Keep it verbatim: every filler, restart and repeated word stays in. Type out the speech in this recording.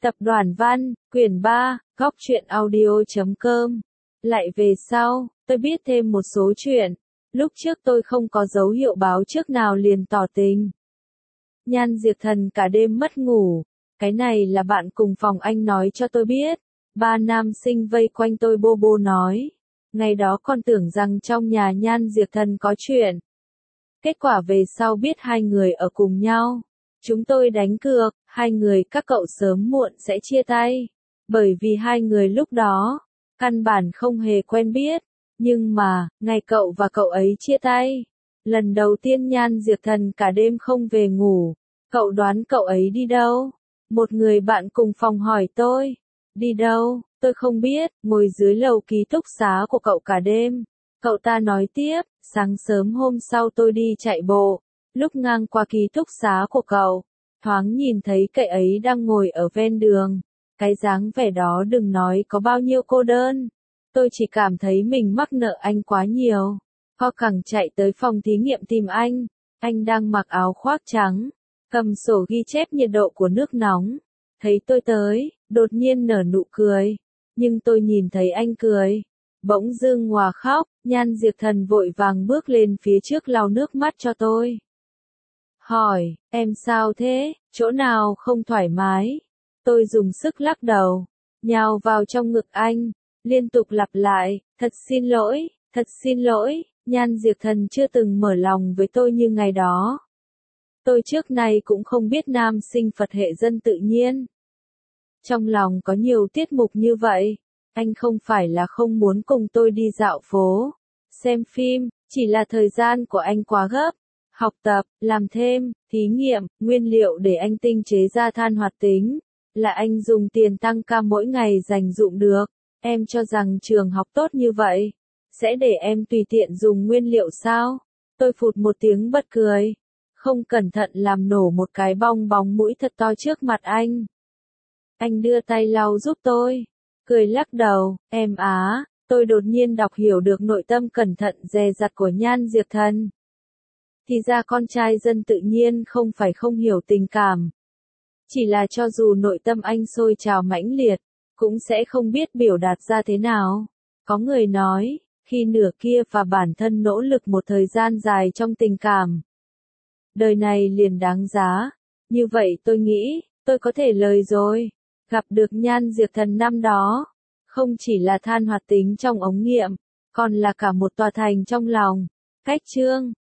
Tập đoàn Văn, quyển ba, góc truyện audio chấm com. Lại về sau, tôi biết thêm một số chuyện. Lúc trước tôi không có dấu hiệu báo trước nào liền tỏ tình. Nhan Diệp Thần cả đêm mất ngủ. Cái này là bạn cùng phòng anh nói cho tôi biết. Ba nam sinh vây quanh tôi bô bô nói. Ngày đó con tưởng rằng trong nhà Nhan Diệp Thần có chuyện. Kết quả về sau biết hai người ở cùng nhau. Chúng tôi đánh cược, hai người các cậu sớm muộn sẽ chia tay. Bởi vì hai người lúc đó, căn bản không hề quen biết. Nhưng mà, ngày cậu và cậu ấy chia tay. Lần đầu tiên Nhan Diệp Thần cả đêm không về ngủ. Cậu đoán cậu ấy đi đâu? Một người bạn cùng phòng hỏi tôi. Đi đâu? Tôi không biết, ngồi dưới lầu ký túc xá của cậu cả đêm. Cậu ta nói tiếp, sáng sớm hôm sau tôi đi chạy bộ. Lúc ngang qua ký túc xá của cậu, thoáng nhìn thấy cậu ấy đang ngồi ở ven đường. Cái dáng vẻ đó đừng nói có bao nhiêu cô đơn. Tôi chỉ cảm thấy mình mắc nợ anh quá nhiều. Ho cẳng chạy tới phòng thí nghiệm tìm anh. Anh đang mặc áo khoác trắng, cầm sổ ghi chép nhiệt độ của nước nóng. Thấy tôi tới, đột nhiên nở nụ cười. Nhưng tôi nhìn thấy anh cười, bỗng dưng hòa khóc. Nhan Diệp Thần vội vàng bước lên phía trước lau nước mắt cho tôi. Hỏi, em sao thế, chỗ nào không thoải mái? Tôi dùng sức lắc đầu, nhào vào trong ngực anh, liên tục lặp lại, thật xin lỗi, thật xin lỗi. Nhan Diệp Thần chưa từng mở lòng với tôi như ngày đó. Tôi trước này cũng không biết nam sinh Phật hệ dân tự nhiên. Trong lòng có nhiều tiết mục như vậy. Anh không phải là không muốn cùng tôi đi dạo phố, xem phim, chỉ là thời gian của anh quá gấp. Học tập, làm thêm, thí nghiệm, nguyên liệu để anh tinh chế ra than hoạt tính, là anh dùng tiền tăng ca mỗi ngày dành dụm được. Em cho rằng trường học tốt như vậy, sẽ để em tùy tiện dùng nguyên liệu sao? Tôi phụt một tiếng bật cười, không cẩn thận làm nổ một cái bong bóng mũi thật to trước mặt anh. Anh đưa tay lau giúp tôi, cười lắc đầu, em á, tôi đột nhiên đọc hiểu được nội tâm cẩn thận dè dặt của Nhan Diệp Thần. Thì ra con trai dân tự nhiên không phải không hiểu tình cảm. Chỉ là cho dù nội tâm anh sôi trào mãnh liệt, cũng sẽ không biết biểu đạt ra thế nào. Có người nói, khi nửa kia và bản thân nỗ lực một thời gian dài trong tình cảm, đời này liền đáng giá. Như vậy tôi nghĩ, tôi có thể lời rồi. Gặp được Nhan Diệp Thần năm đó, không chỉ là than hoạt tính trong ống nghiệm, còn là cả một tòa thành trong lòng. Cách chương